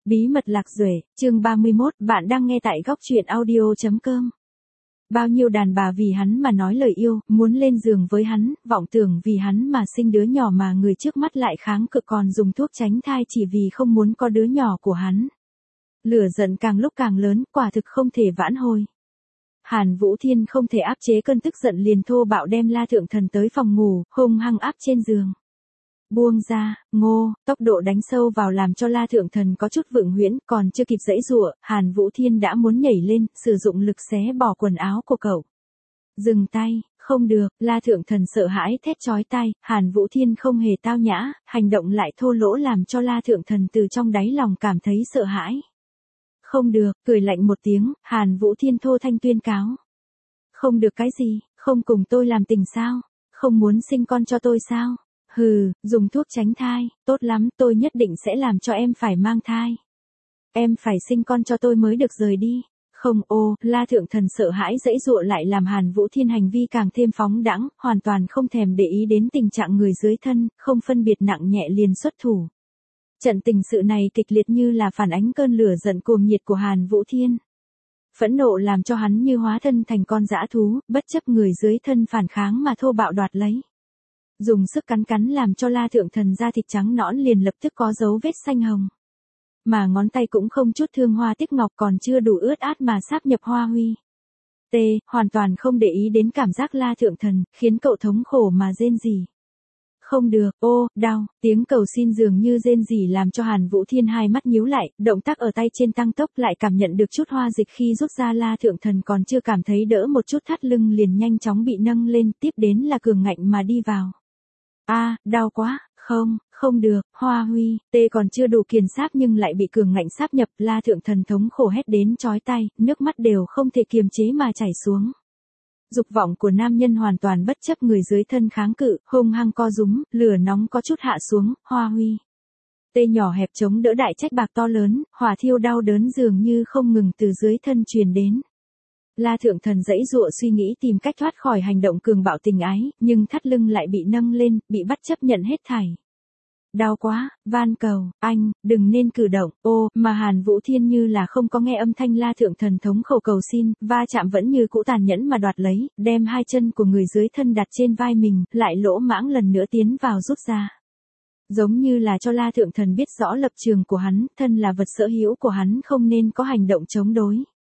Bí mật Lạc Duệ, chương 31, bạn đang nghe tại góc truyện audio.com. Bao nhiêu đàn bà vì hắn mà nói lời yêu, muốn lên giường với hắn, vọng tưởng vì hắn mà sinh đứa nhỏ mà người trước mắt lại kháng cự còn dùng thuốc tránh thai chỉ vì không muốn có đứa nhỏ của hắn. Lửa giận càng lúc càng lớn, quả thực không thể vãn hồi. Hàn Vũ Thiên không thể áp chế cơn tức giận liền thô bạo đem La Thượng Thần tới phòng ngủ, hung hăng áp trên giường. Buông ra, ngô, tốc độ đánh sâu vào làm cho La Thượng Thần có chút vượng huyễn, còn chưa kịp giãy giụa, Hàn Vũ Thiên đã muốn nhảy lên, sử dụng lực xé bỏ quần áo của cậu. Dừng tay, không được, La Thượng Thần sợ hãi thét chói tai, Hàn Vũ Thiên không hề tao nhã, hành động lại thô lỗ làm cho La Thượng Thần từ trong đáy lòng cảm thấy sợ hãi. Không được, cười lạnh một tiếng, Hàn Vũ Thiên thô thanh tuyên cáo. Không được cái gì, không cùng tôi làm tình sao? Không muốn sinh con cho tôi sao? Hừ, dùng thuốc tránh thai, tốt lắm, tôi nhất định sẽ làm cho em phải mang thai. Em phải sinh con cho tôi mới được rời đi. Không ô, La Thượng Thần sợ hãi giãy giụa lại làm Hàn Vũ Thiên hành vi càng thêm phóng đãng, hoàn toàn không thèm để ý đến tình trạng người dưới thân, không phân biệt nặng nhẹ liền xuất thủ. Trận tình sự này kịch liệt như là phản ánh cơn lửa giận cuồng nhiệt của Hàn Vũ Thiên. Phẫn nộ làm cho hắn như hóa thân thành con dã thú, bất chấp người dưới thân phản kháng mà thô bạo đoạt lấy. Dùng sức cắn làm cho La Thượng Thần da thịt trắng nõn liền lập tức có dấu vết xanh hồng. Mà ngón tay cũng không chút thương hoa tiếc ngọc còn chưa đủ ướt át mà sáp nhập hoa huy. Hoàn toàn không để ý đến cảm giác La Thượng Thần, khiến cậu thống khổ mà rên rỉ. Không được, ô, đau, tiếng cầu xin dường như rên rỉ làm cho Hàn Vũ Thiên hai mắt nhíu lại, động tác ở tay trên tăng tốc lại cảm nhận được chút hoa dịch khi rút ra La Thượng Thần còn chưa cảm thấy đỡ một chút thắt lưng liền nhanh chóng bị nâng lên, tiếp đến là cường ngạnh mà đi vào. Đau quá, không được, hoa huy, còn chưa đủ kiền sáp nhưng lại bị cường ngạnh sáp nhập, La Thượng Thần thống khổ hét đến chói tai, nước mắt đều không thể kiềm chế mà chảy xuống. Dục vọng của nam nhân hoàn toàn bất chấp người dưới thân kháng cự, hung hăng co rúm, lửa nóng có chút hạ xuống, hoa huy. Nhỏ hẹp chống đỡ đại trách bạc to lớn, hỏa thiêu đau đớn dường như không ngừng từ dưới thân truyền đến. La Thượng Thần giãy giụa suy nghĩ tìm cách thoát khỏi hành động cường bạo tình ái, nhưng thắt lưng lại bị nâng lên, bị bắt chấp nhận hết thảy. Đau quá, van cầu, anh, đừng nên cử động, mà Hàn Vũ Thiên như là không có nghe âm thanh La Thượng Thần thống khẩu cầu xin, va chạm vẫn như cũ tàn nhẫn mà đoạt lấy, đem hai chân của người dưới thân đặt trên vai mình, lại lỗ mãng lần nữa tiến vào rút ra. Giống như là cho La Thượng Thần biết rõ lập trường của hắn, thân là vật sở hữu của hắn không nên có hành động chống đối.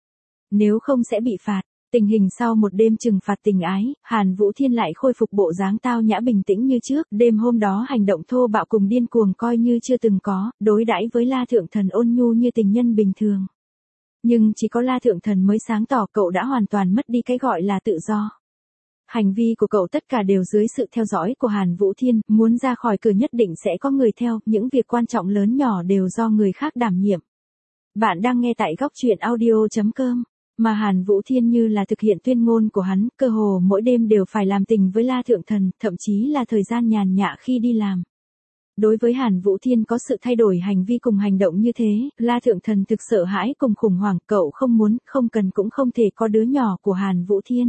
Nếu không sẽ bị phạt. Tình hình sau một đêm trừng phạt tình ái, Hàn Vũ Thiên lại khôi phục bộ dáng tao nhã bình tĩnh như trước, đêm hôm đó hành động thô bạo cùng điên cuồng coi như chưa từng có, đối đãi với La Thượng Thần ôn nhu như tình nhân bình thường. Nhưng chỉ có La Thượng Thần mới sáng tỏ cậu đã hoàn toàn mất đi cái gọi là tự do. Hành vi của cậu tất cả đều dưới sự theo dõi của Hàn Vũ Thiên, muốn ra khỏi cửa nhất định sẽ có người theo, những việc quan trọng lớn nhỏ đều do người khác đảm nhiệm. Bạn đang nghe tại góc truyện audio.com. Mà Hàn Vũ Thiên như là thực hiện tuyên ngôn của hắn, cơ hồ mỗi đêm đều phải làm tình với La Thượng Thần, thậm chí là thời gian nhàn nhã khi đi làm. Đối với Hàn Vũ Thiên có sự thay đổi hành vi cùng hành động như thế, La Thượng Thần thực sợ hãi cùng khủng hoảng, cậu không muốn, không cần cũng không thể có đứa nhỏ của Hàn Vũ Thiên.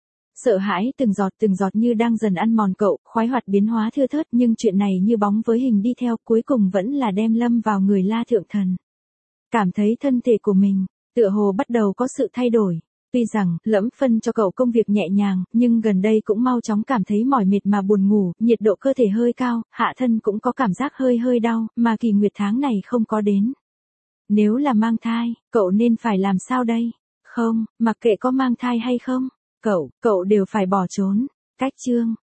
Sợ hãi từng giọt như đang dần ăn mòn cậu, khoái hoạt biến hóa thưa thớt nhưng chuyện này như bóng với hình đi theo cuối cùng vẫn là đem lâm vào người La Thượng Thần. Cảm thấy thân thể của mình tựa hồ bắt đầu có sự thay đổi. Tuy rằng, lẫm phân cho cậu công việc nhẹ nhàng, nhưng gần đây cũng mau chóng cảm thấy mỏi mệt mà buồn ngủ, nhiệt độ cơ thể hơi cao, hạ thân cũng có cảm giác hơi đau, mà kỳ nguyệt tháng này không có đến. Nếu là mang thai, cậu nên phải làm sao đây? Không, mặc kệ có mang thai hay không, cậu đều phải bỏ trốn. Cách chương,